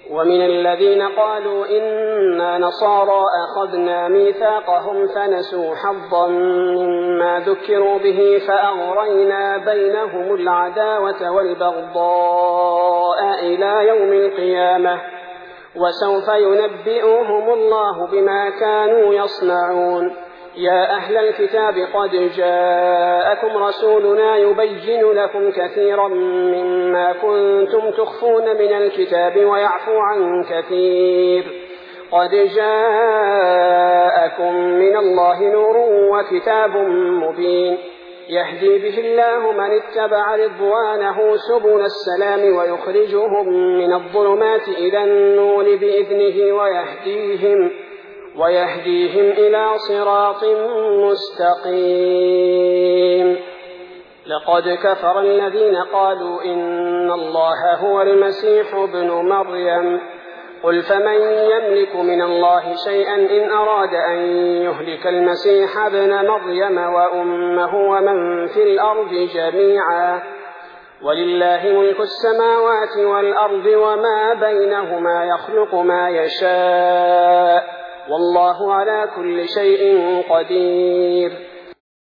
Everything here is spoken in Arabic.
ومن الذين قالوا إنا نصارى أخذنا ميثاقهم فنسوا حظا مما ذكروا به فأغرينا بينهم العداوة والبغضاء إلى يوم القيامة وسوف ينبئهم الله بما كانوا يصنعون. يا أهل الكتاب قد جاءكم رسولنا يبين لكم كثيرا مما كنتم تخفون من الكتاب ويعفو عن كثير. قد جاءكم من الله نور وكتاب مبين يهدي به الله من اتبع رضوانه سبل السلام ويخرجهم من الظلمات إلى النور بإذنه ويهديهم إلى صراط مستقيم. لقد كفر الذين قالوا إن الله هو المسيح ابن مريم قل فمن يملك من الله شيئا إن أراد أن يهلك المسيح ابن مريم وأمه ومن في الأرض جميعا ولله ملك السماوات والأرض وما بينهما يخلق ما يشاء والله على كل شيء قدير.